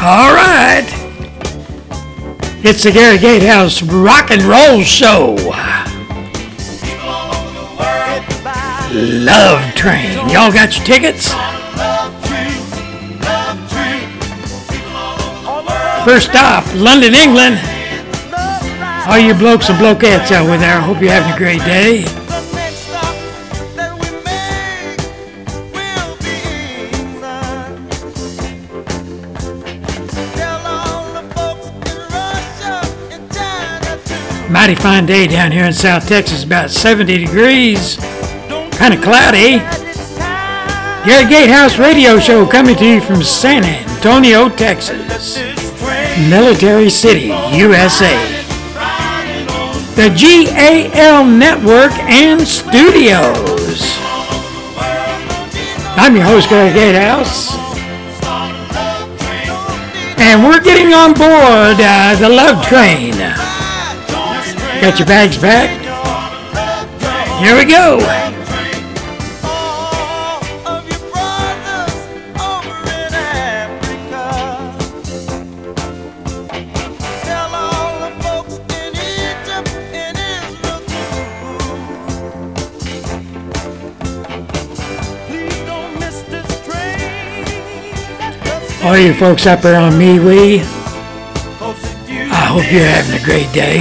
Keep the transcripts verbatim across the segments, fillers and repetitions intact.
All right. It's the Gary Gatehouse Rock and Roll Show. Love Train. Y'all got your tickets? First stop, London, England. All you blokes and blokettes out there, I hope you're having a great day. Mighty fine day down here in South Texas, about seventy degrees, kind of cloudy. Gary Gatehouse Radio Show coming to you from San Antonio, Texas, Military City, U S A. The G A L Network and Studios. I'm your host, Gary Gatehouse, and we're getting on board uh, the Love Train. Got your bags back? Here we go. All you folks up there on MeWe, I hope you're having a great day.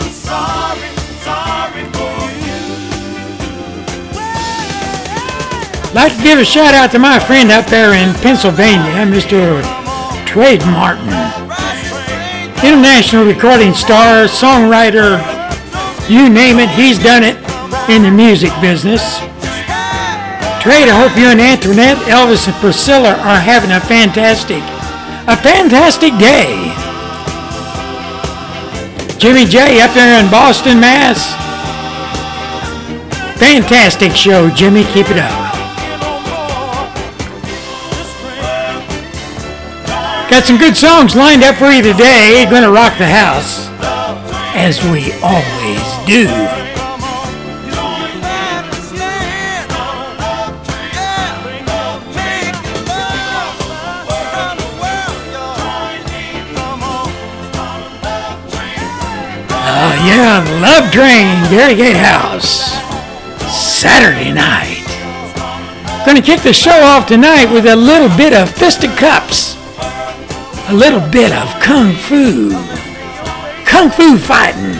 I'd like to give a shout out to my friend up there in Pennsylvania, Mister Trade Martin. International recording star, songwriter, you name it, he's done it in the music business. Trade, I hope you and Antoinette, Elvis, and Priscilla are having a fantastic, a fantastic day. Jimmy J up there in Boston, Mass. Fantastic show, Jimmy, keep it up. Got some good songs lined up for you today. Gonna rock the house, as we always do. Oh uh, yeah, Love Train, Gary Gatehouse, Saturday night. Gonna kick the show off tonight with a little bit of fisticuffs. A little bit of kung fu, kung fu fighting.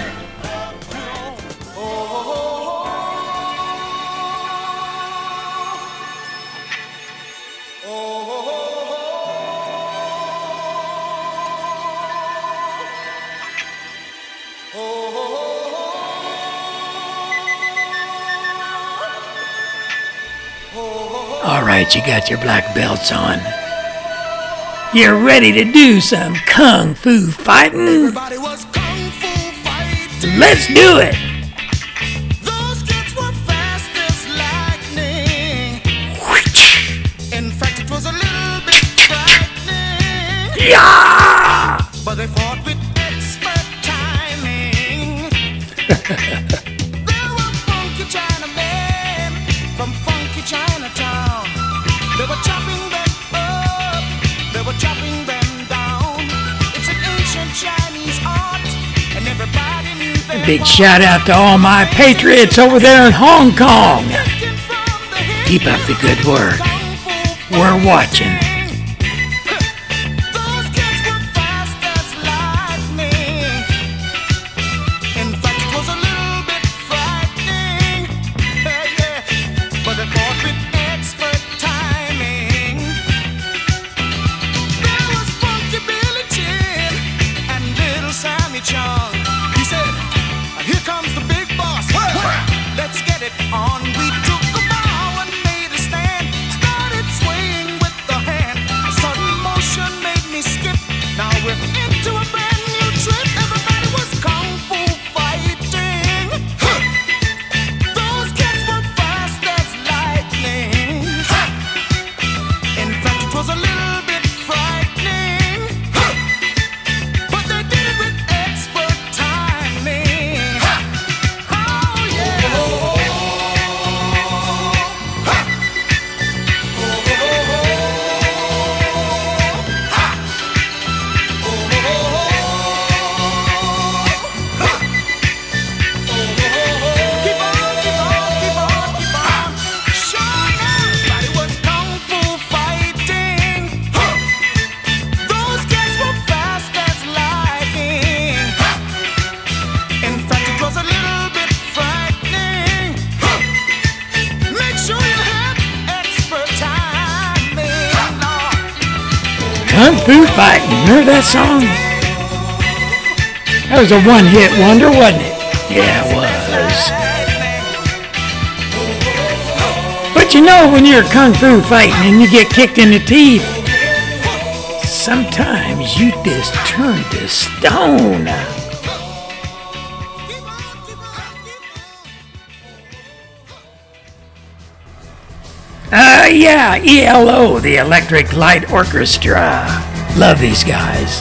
All right, you got your black belts on. You're ready to do some kung fu fighting? Everybody was kung fu fighting. Let's do it. Those kids were fast as lightning. In fact, it was a little bit frightening. Yeah! But they fought with expert timing. There were funky Chinamen from funky Chinatown. They were chopping them up. They were chopping them down. It's an ancient Chinese art, and everybody knew that. Big shout out to all my patriots over there in Hong Kong. Keep up the good work. We're watching. Those kids were fast as lightning. In fact, it was a little bit frightening. Yeah, yeah. But they fought with expert timing. There was Funky Billy Chin and Little Sammy Chung. He said, "Here comes the big boss. Let's get it on." We took a bow and made a stand. Started swaying with the hand. Kung Fu Fighting. Remember that song? That was a one-hit wonder, wasn't it? Yeah, it was. But you know, when you're Kung Fu fighting and you get kicked in the teeth, sometimes you just turn to stone. Uh, yeah, E L O, the Electric Light Orchestra. Love these guys.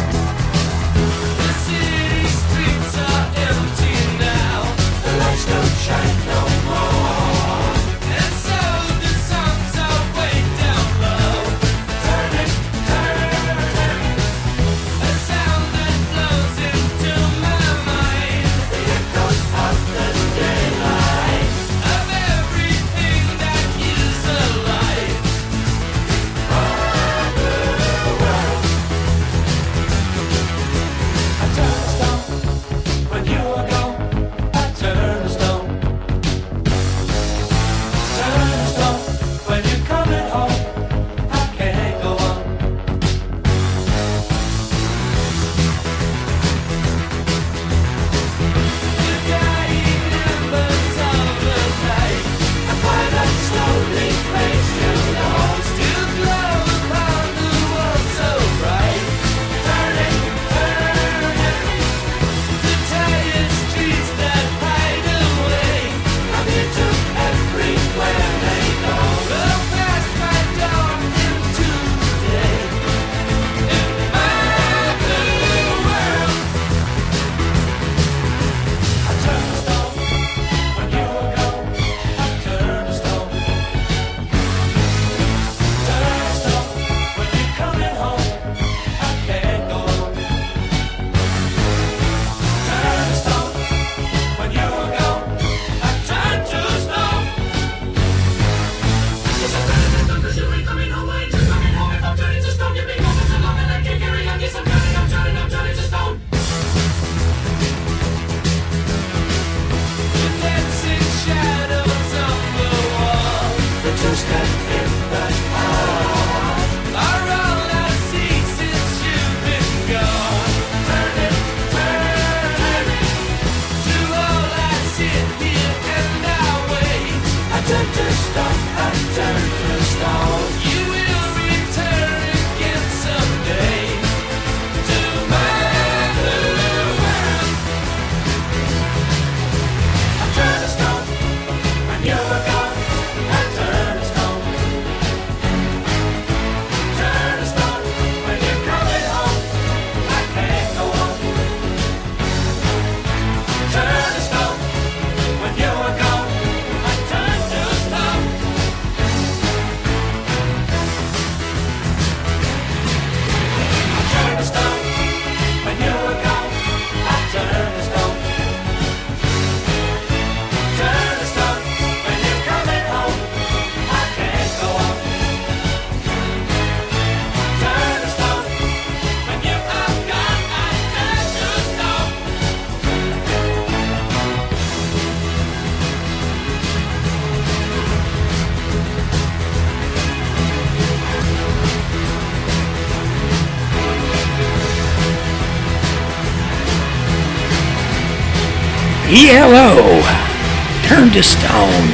E L O, Turn to Stone.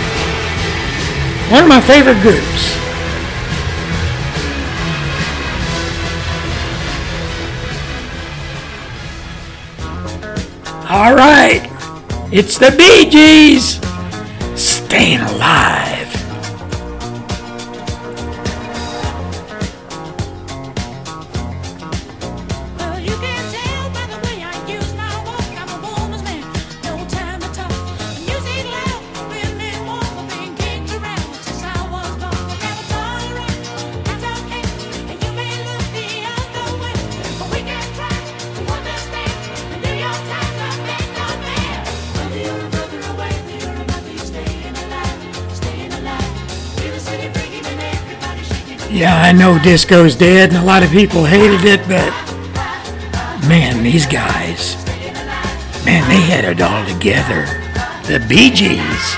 One of my favorite groups. All right, it's the Bee Gees, Staying Alive. Yeah, I know disco's dead and a lot of people hated it, but man, these guys, man, they had it all together. The Bee Gees.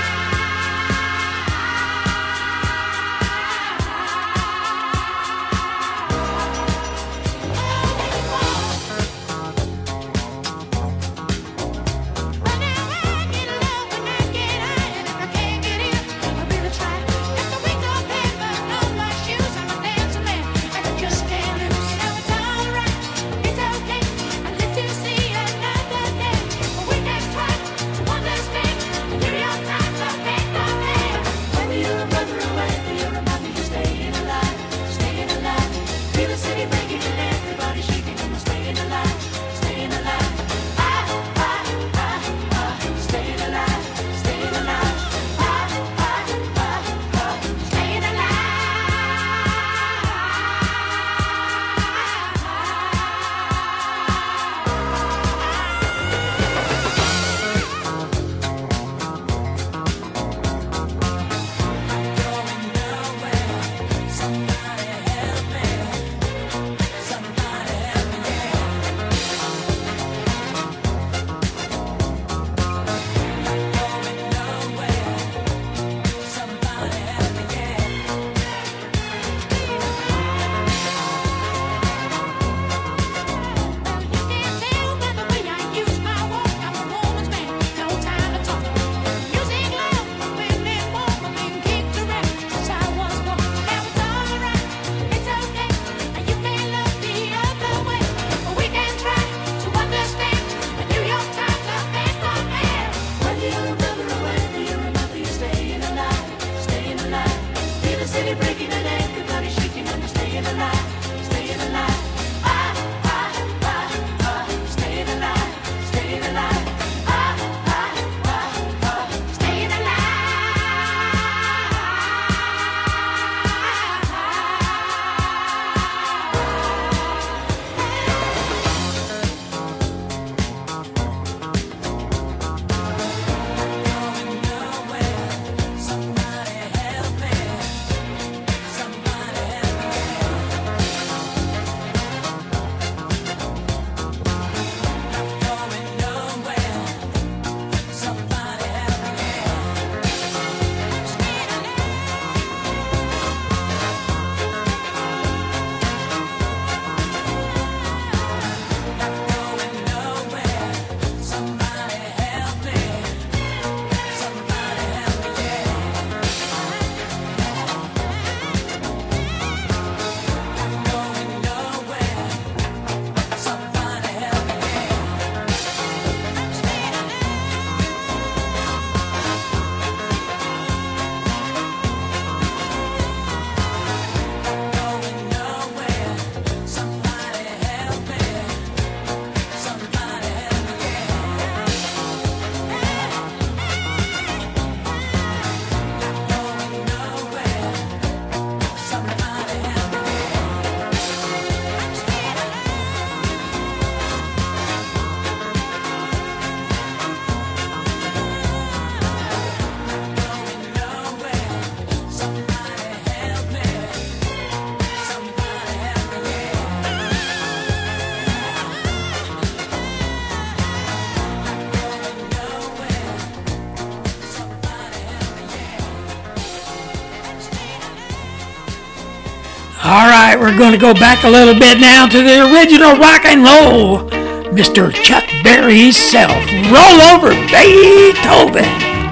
All right, we're going to go back a little bit now to the original rock and roll. Mister Chuck Berry himself. Roll over Beethoven.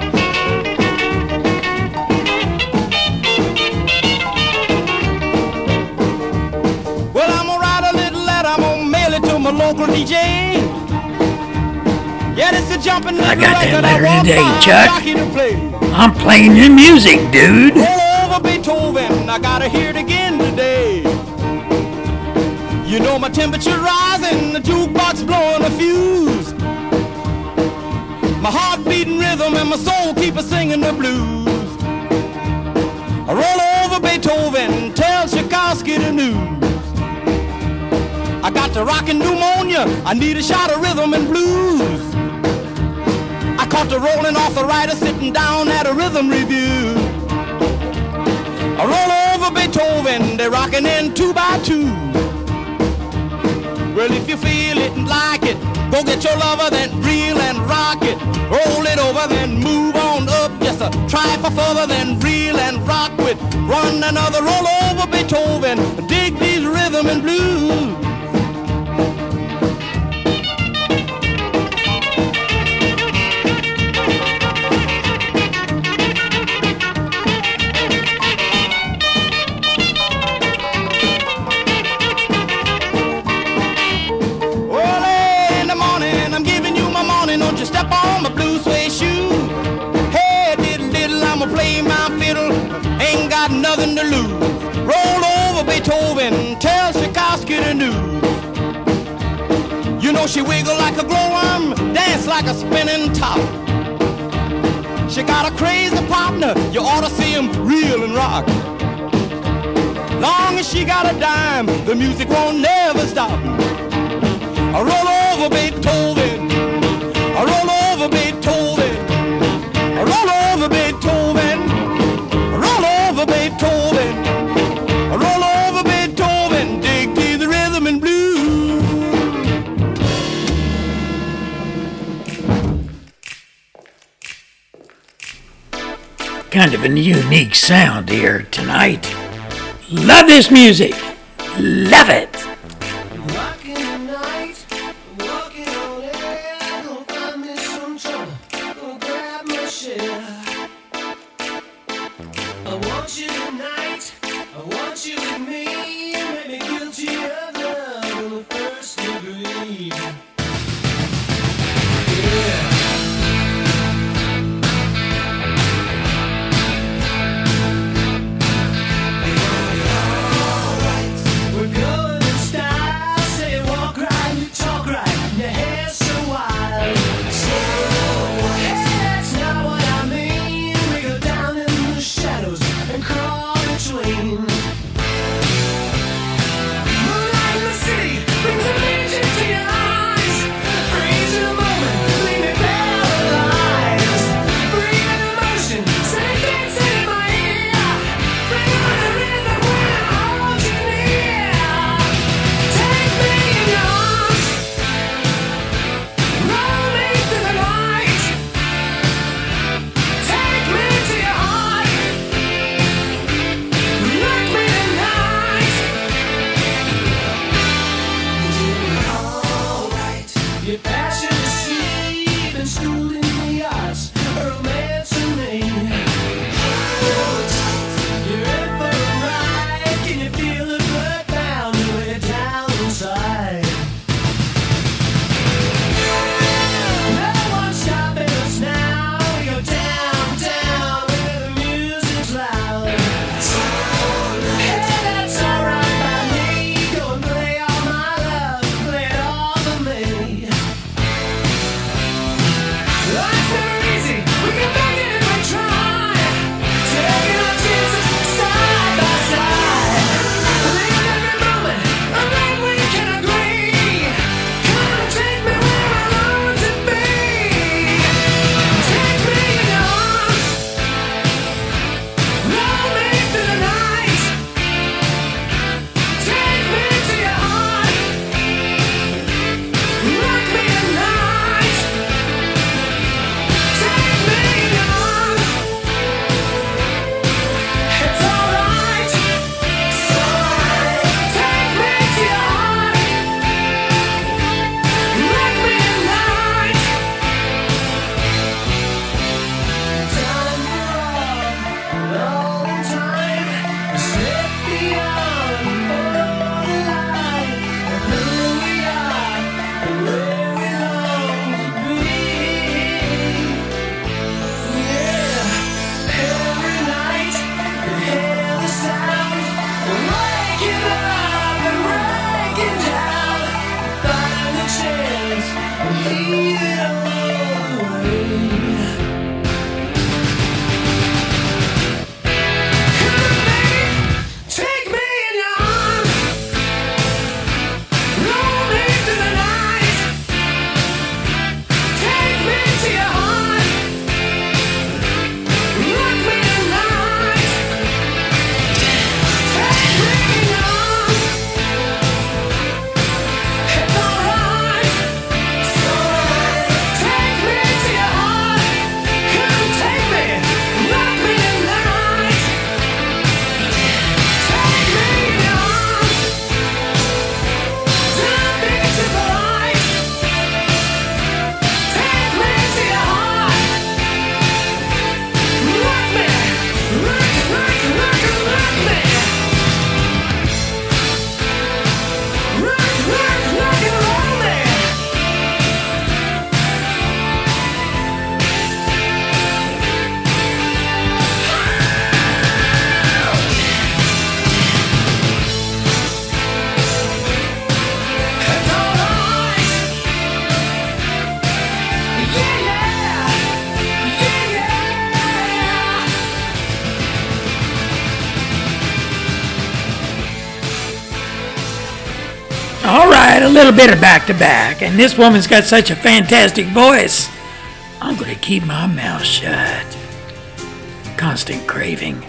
Well, I'm gonna write a little letter, I'm gonna mail it to my local D J. Yeah, this is jumping. I got that letter today, Chuck. I'm playing your music, dude. Roll over Beethoven, I gotta hear it again today. You know my temperature rising, the jukebox blowing a fuse. My heart beating rhythm and my soul keep a singing the blues. I roll over Beethoven, tell Tchaikovsky the news. I got the rockin' pneumonia, I need a shot of rhythm and blues. I caught the rolling arthritis sitting down at a rhythm review. I roll over Beethoven, they're rockin' in two by two. Well, if you feel it and like it, go get your lover, then reel and rock it. Roll it over, then move on up. Just a try for further, then reel and rock with one another. Roll over Beethoven, dig these rhythm and blues. Step on my blue suede shoe. Hey, diddle diddle, I'ma play my fiddle. Ain't got nothing to lose. Roll over Beethoven, tell Chicago Oh, she wiggle like a glowworm, dance like a spinning top. She got a crazy partner, you ought to see him reel and rock. Long as she got a dime, the music won't never stop. I roll over Beethoven, I roll over Beethoven, I roll over Beethoven, I roll over Beethoven, I roll over Beethoven, dig to the rhythm and blues. Kind of a unique sound here tonight. Love this music. Love it. Rockin' the night, walking on air, gonna find me some trouble, gonna grab my share. I want you tonight, I want you with me, make me guilty of love on the first degree. Yeah. We're going All right, a little bit of back to back, and this woman's got such a fantastic voice. I'm gonna keep my mouth shut. Constant Craving.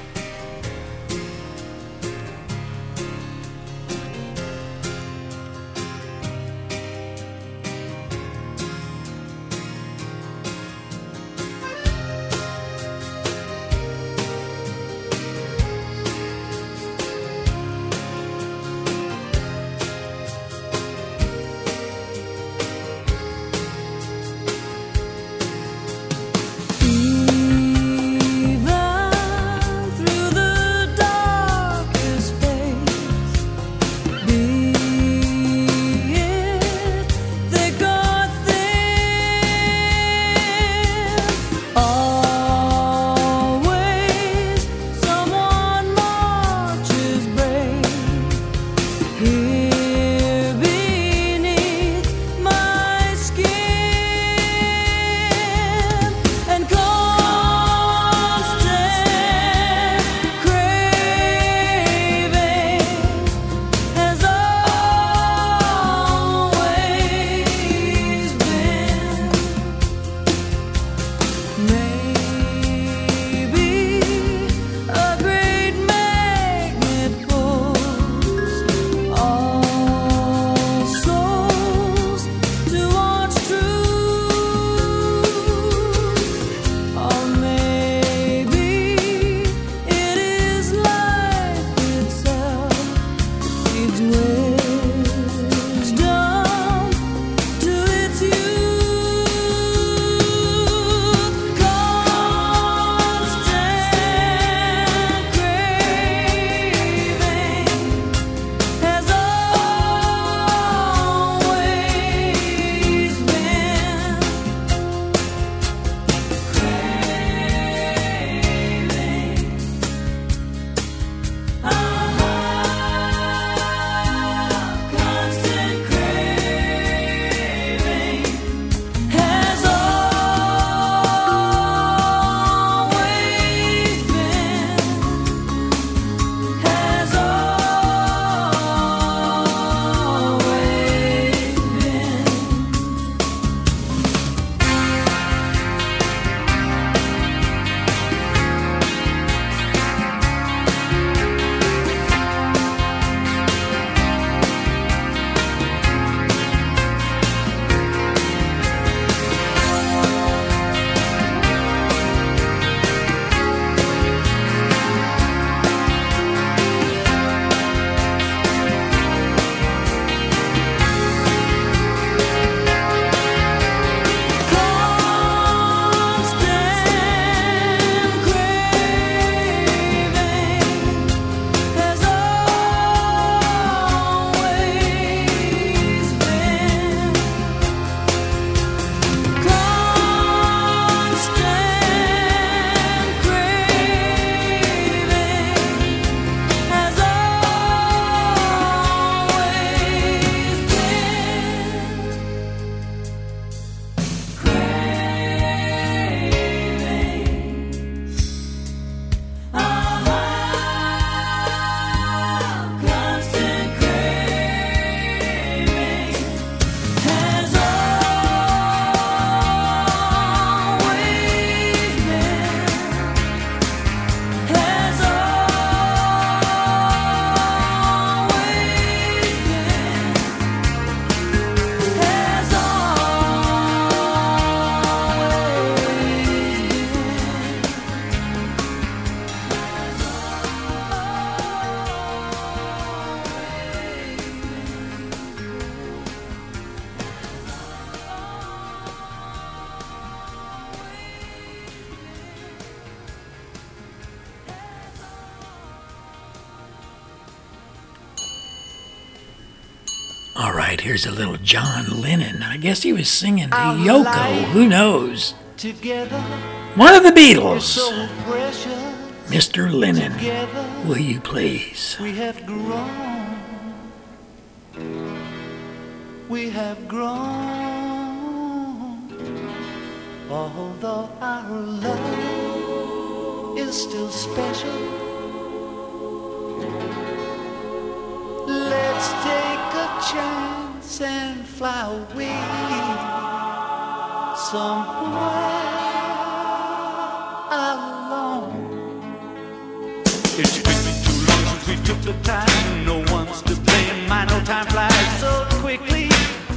All right, here's a little John Lennon. I guess he was singing to Yoko. Who knows? Together, One of the Beatles. so precious. Mister Lennon, Together, will you please? we have grown. We have grown. Although our love is still special. Let's take a chance. wings and fly away somewhere alone. It's been too long since we took the time. No one's to blame. My no time flies so quickly.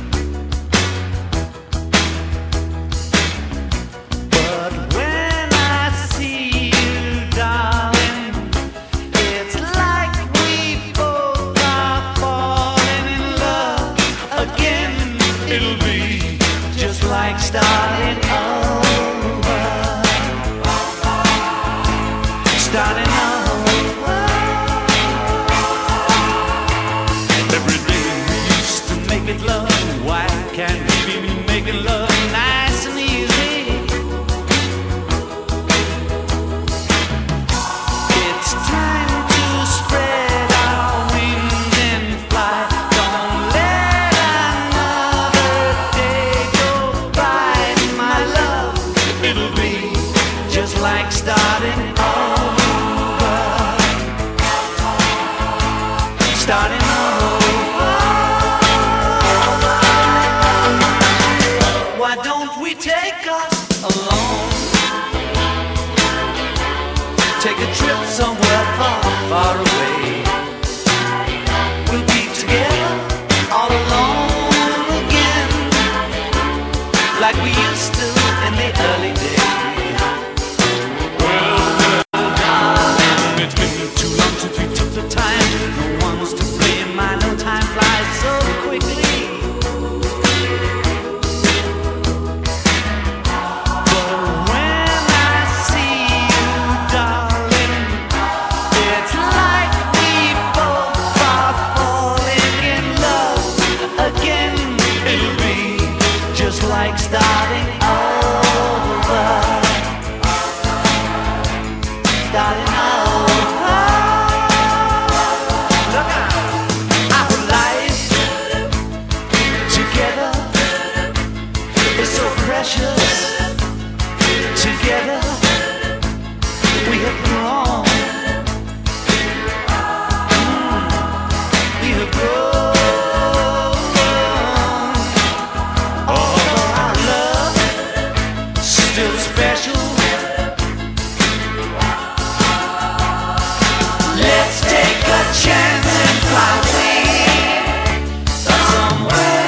But when I see you, darling, it's like we both are falling in love again. It'll be just like starting over. Starting over. Every day we used to make it love. Why can't we be making love nice and easy? It's time to spread our wings and fly. Don't let another day go by, my love. It'll be just like starting over. Starting over. Why don't we take us alone? Take a trip somewhere far, far away. We'll be together all alone again, like we used to in the early days. Well, well, darling, it's been too long since we took the time. No one's to blame. My no time flies so quickly. But when I see you, darling, it's like we both are falling in love again. It'll be just like starting over. Starting over. Look out. Our life together is so precious. Together we have grown. Mm, we have grown. Although our love still special. Let's take a chance and fly away somewhere.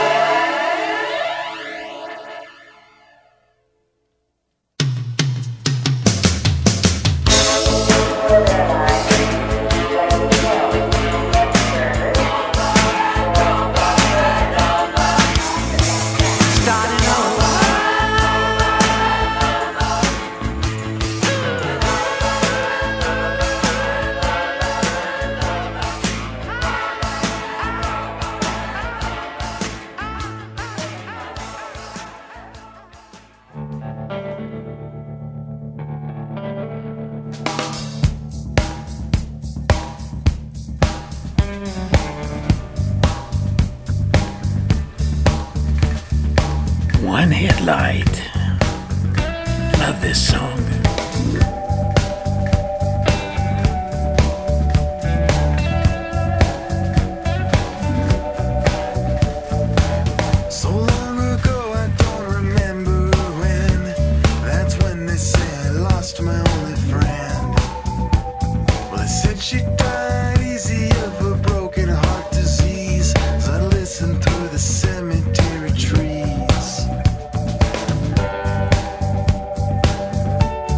Starting over. One Headlight. Love this song. So long ago, I don't remember when. That's when they say I lost my only friend. Well, they said she died easy of a broken heart disease. As I listened through the cemetery trees.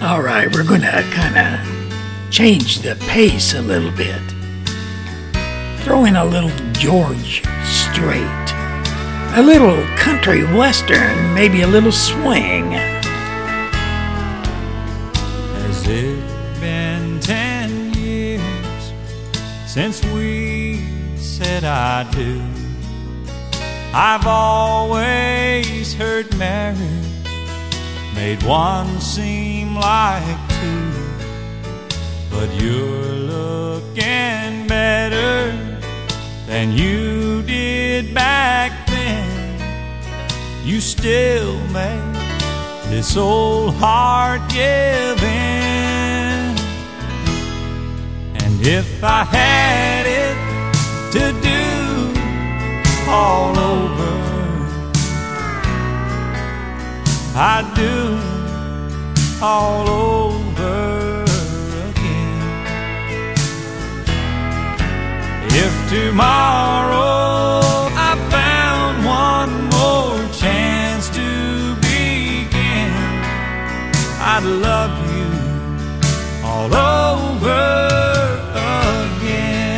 All right, we're going to kind of change the pace a little bit. Throw in a little George Strait, a little country western, maybe a little swing. Has it been ten years since we said I do? I've always heard marriage made one seem like two, but you're looking better than you did back then. You still make this old heart give in. And if I had it to do all over, I'd do it all over again. If tomorrow I found one more chance to begin, I'd love you all over again.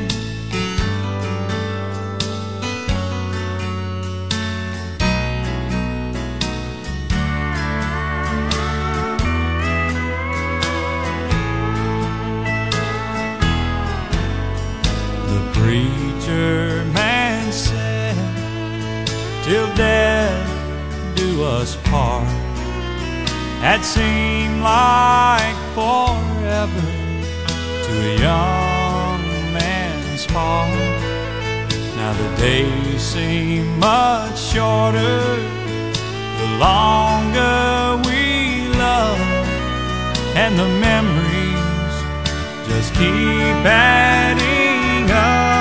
Preacher man said, till death do us part. That seemed like forever to a young man's heart. Now the days seem much shorter the longer we love, and the memories just keep adding up.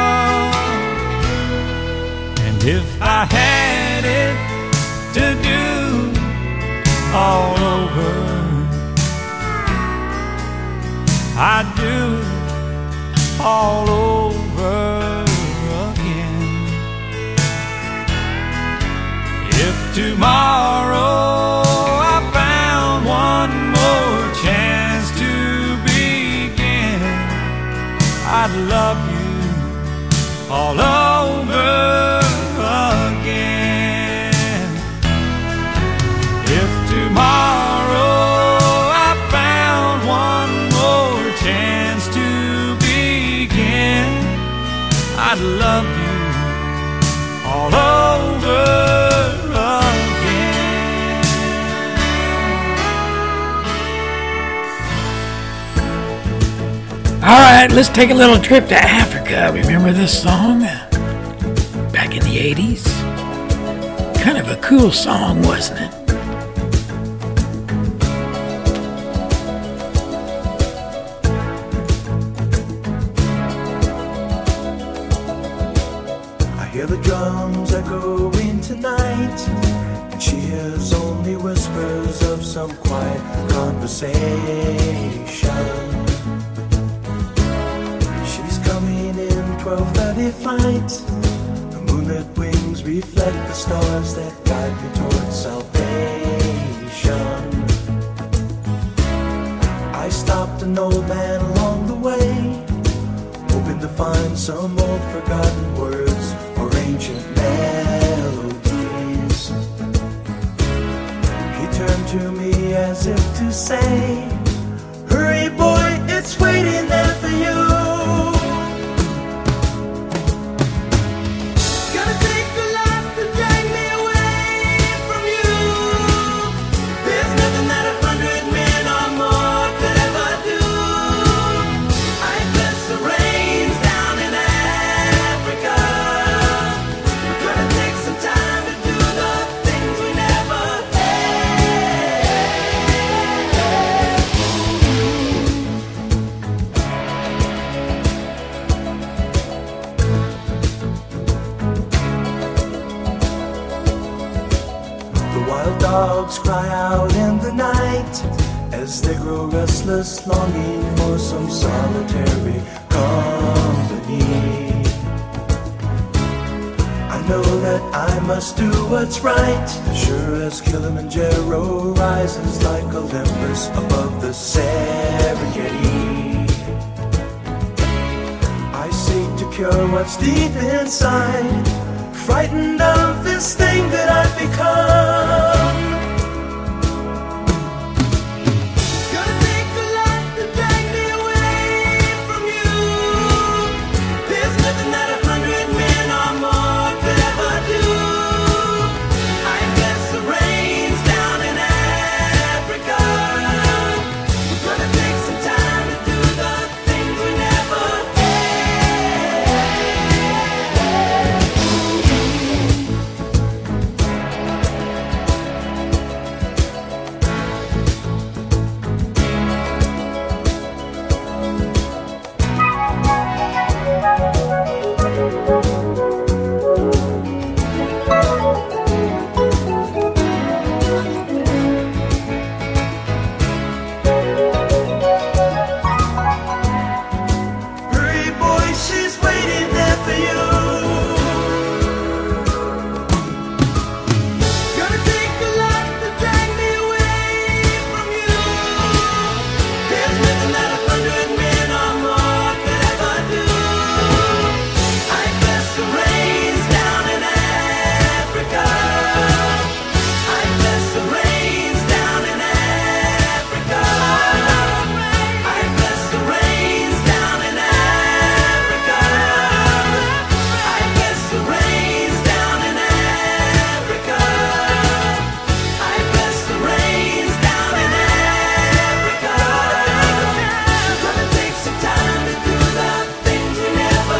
And if I had it to do all over, I'd do it all over again. If tomorrow I found one more chance to begin, I'd love you all over again. If tomorrow I found one more chance to begin, I'd love you all over again. All right, let's take a little trip to Africa. Remember this song? Back in the eighties? Kind of a cool song, wasn't it? I hear the drums echoing tonight, and she hears only whispers of some quiet conversation. She's coming in twelve thirty flight. The moonlit wings reflect the stars that guide me towards salvation. I stopped an old man along the way, hoping to find some old forgotten words or ancient melodies. He turned to me as if to say, hurry boy, it's waiting there for you. Gotta take a lot to drag me away from you. There's nothing that a hundred men or more could ever do. I bless the rains down in Africa. Gonna take some time to do the things we never The wild dogs cry out in the night as they grow restless, longing for some solitary company. I know that I must do what's right. Sure as Kilimanjaro rises like Olympus above the Serengeti. I seek to cure what's deep inside, frightened of this thing that I've become. It's gonna take a lot to drag me away from you. There's nothing that a hundred men or more could ever do. I guess the rain's down in Africa. We're gonna take some time to do the things we never Hurry, boy, she's waiting there for you. It's gonna take a lot to drag me away from you. There's nothing that a hundred men or more could ever do. I guess the rain's down in Africa. I guess the rain's down in Africa. I guess the rain's down in Africa. I guess the rain's down in Africa. I guess the rain's down in Africa. We're gonna take some time to do the things we never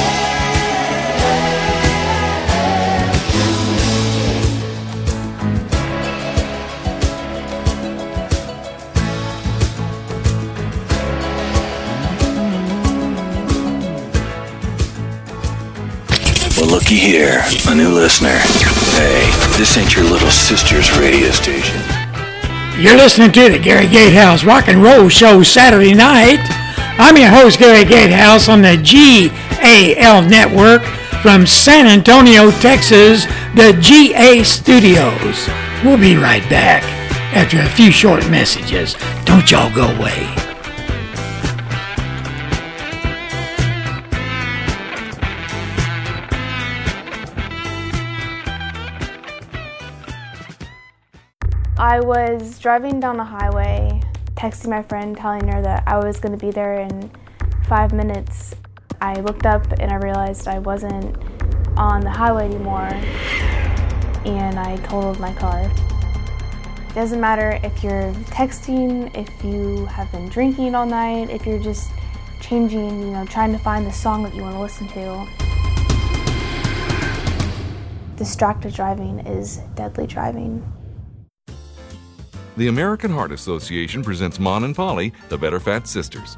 Well, looky here, a new listener. Hey, this ain't your little sister's radio station. You're listening to the Gary Gatehouse Rock and Roll Show Saturday night. I'm your host, Gary Gatehouse, on the G A L Network from San Antonio, Texas, the G A Studios. We'll be right back after a few short messages. Don't y'all go away. I was driving down the highway, texting my friend, telling her that I was going to be there in five minutes. I looked up and I realized I wasn't on the highway anymore, and I totaled my car. It doesn't matter if you're texting, if you have been drinking all night, if you're just changing, you know, trying to find the song that you want to listen to. Distracted driving is deadly driving. The American Heart Association presents Mon and Polly, the Better Fat Sisters.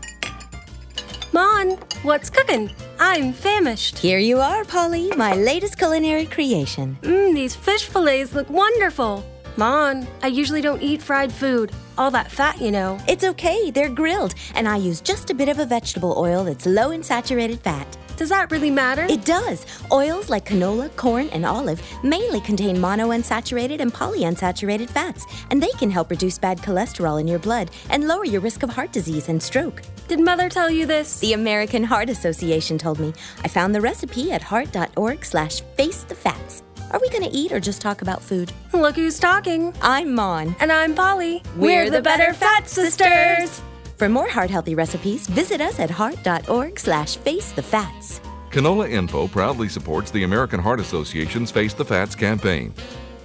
Mon, what's cooking? I'm famished. Here you are, Polly, my latest culinary creation. Mmm, these fish fillets look wonderful. Mon, I usually don't eat fried food. All that fat, you know. It's okay, they're grilled, and I use just a bit of a vegetable oil that's low in saturated fat. Does that really matter? It does. Oils like canola, corn, and olive mainly contain monounsaturated and polyunsaturated fats, and they can help reduce bad cholesterol in your blood and lower your risk of heart disease and stroke. Did Mother tell you this? The American Heart Association told me. I found the recipe at heart.org slash face the fats. Are we going to eat or just talk about food? Look who's talking. I'm Mon. And I'm Polly. We're, We're the Better Fat Sisters. For more heart-healthy recipes, visit us at heart.org slash face the fats. Canola Info proudly supports the American Heart Association's Face the Fats campaign.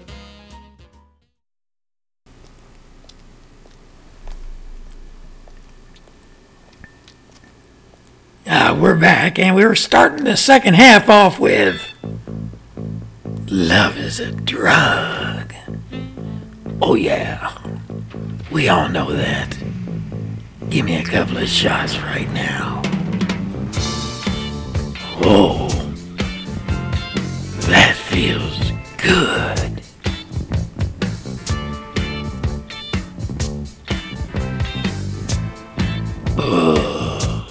Uh, we're back, and we're starting the second half off with Love is a Drug. Oh, yeah. We all know that. Give me a couple of shots right now. Oh, that feels good. Oh.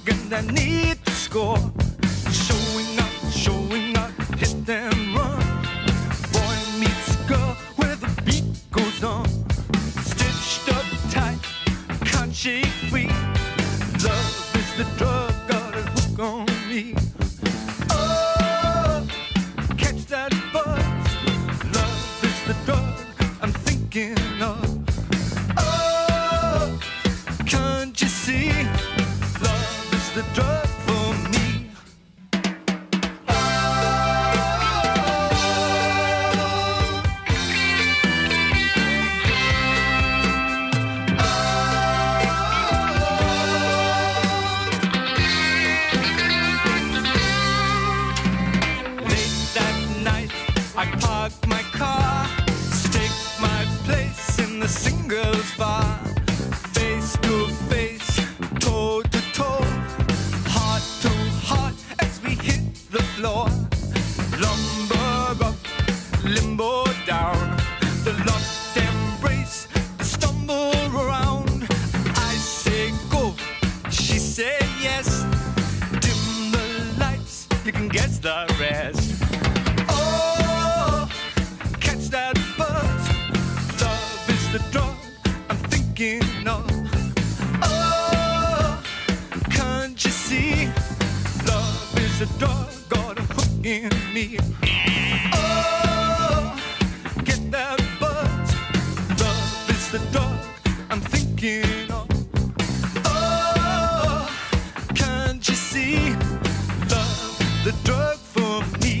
and I need to score. Showing up, showing up, hit and run. Boy meets girl where the beat goes on. Stitched up tight, can't shake free. Love is the drug, got a hook on me. Oh, catch that buzz. Love is the drug I'm thinking of. Oh, can't you see? Love is the drug for me. I park my car, stake my place in the singles bar. Face to face, toe to toe, heart to heart as we hit the floor. Lumber up, limbo down, the lost embrace, the stumble around. I say go, she say yes. Dim the lights, you can guess the rest. That buzz, love is the drug I'm thinking of. Oh, can't you see? Love is the drug, got a hook in me. Oh, get that buzz, love is the drug I'm thinking of. Oh, can't you see? Love, the drug for me.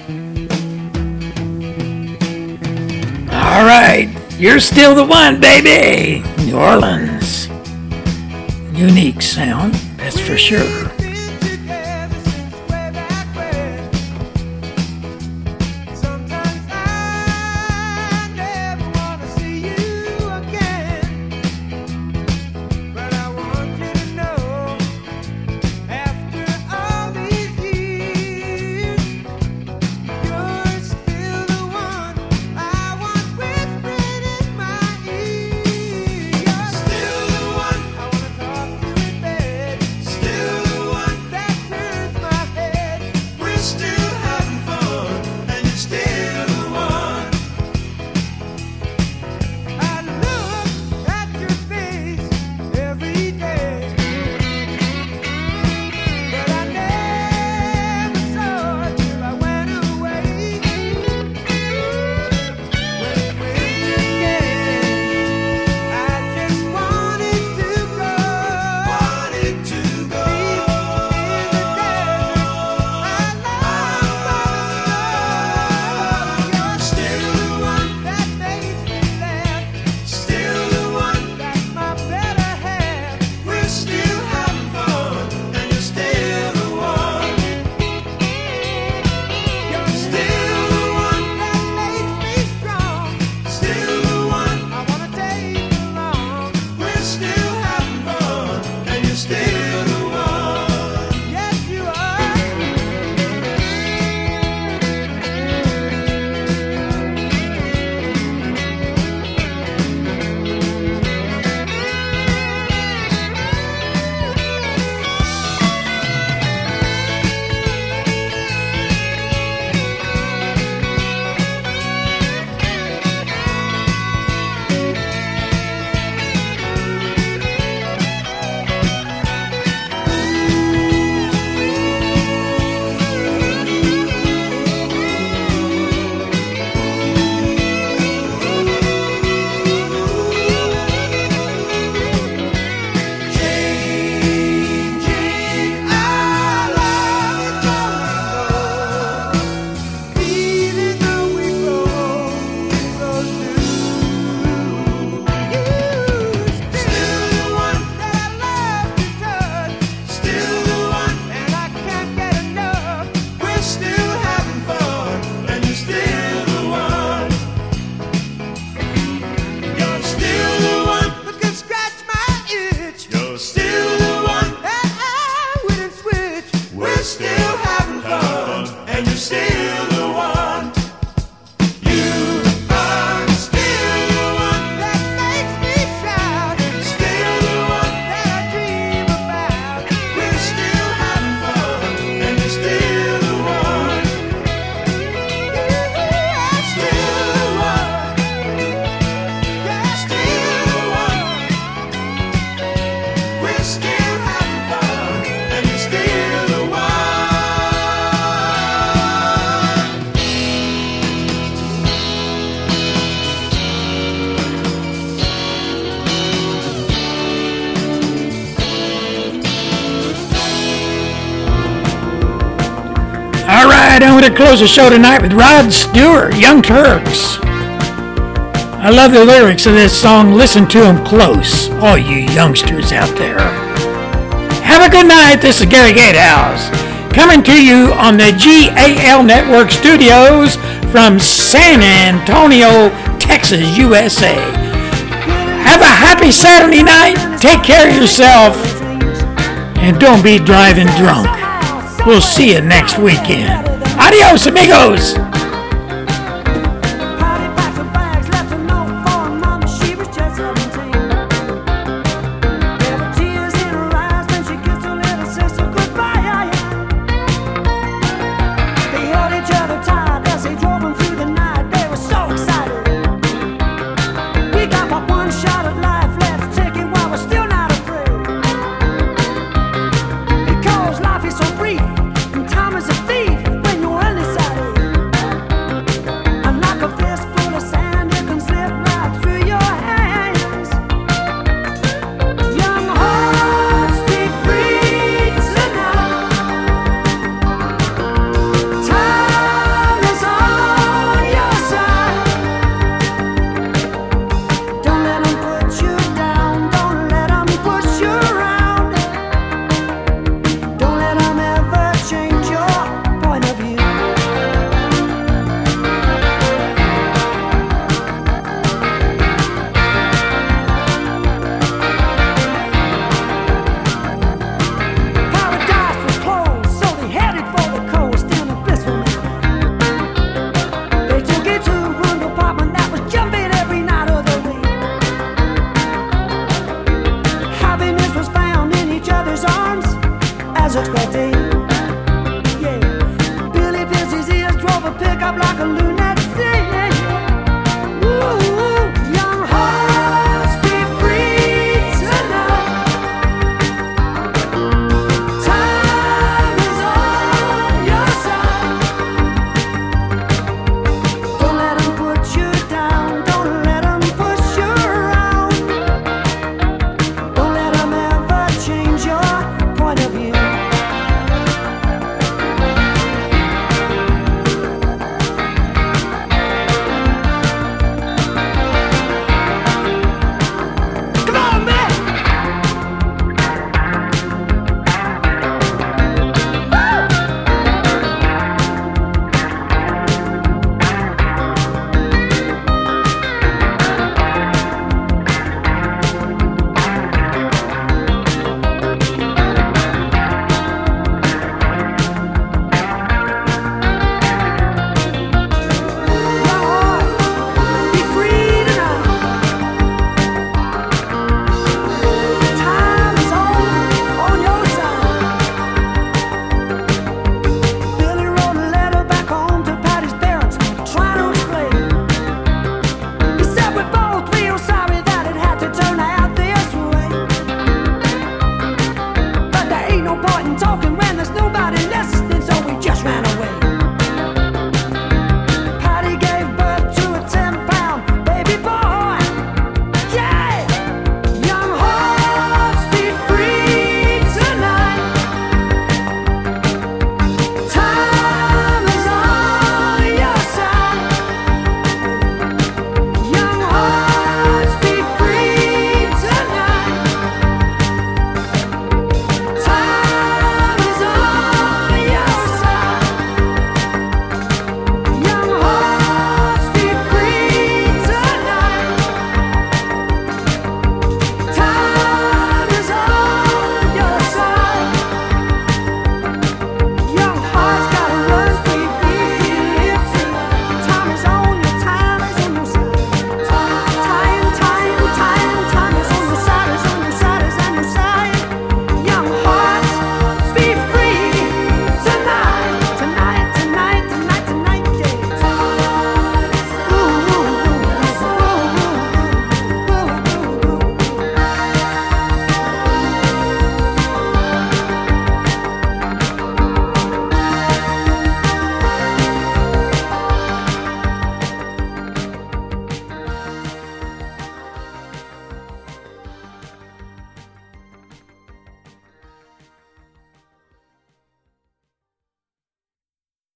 All right, you're still the one, baby. New Orleans. Unique sound, that's for sure. I'm going to close the show tonight with Rod Stewart, Young Turks. I love the lyrics of this song. Listen to them close, all you youngsters out there. Have a good night. This is Gary Gatehouse coming to you on the G A L Network Studios from San Antonio, Texas, U S A. Have a happy Saturday night. Take care of yourself. And don't be driving drunk. We'll see you next weekend. Adios, amigos.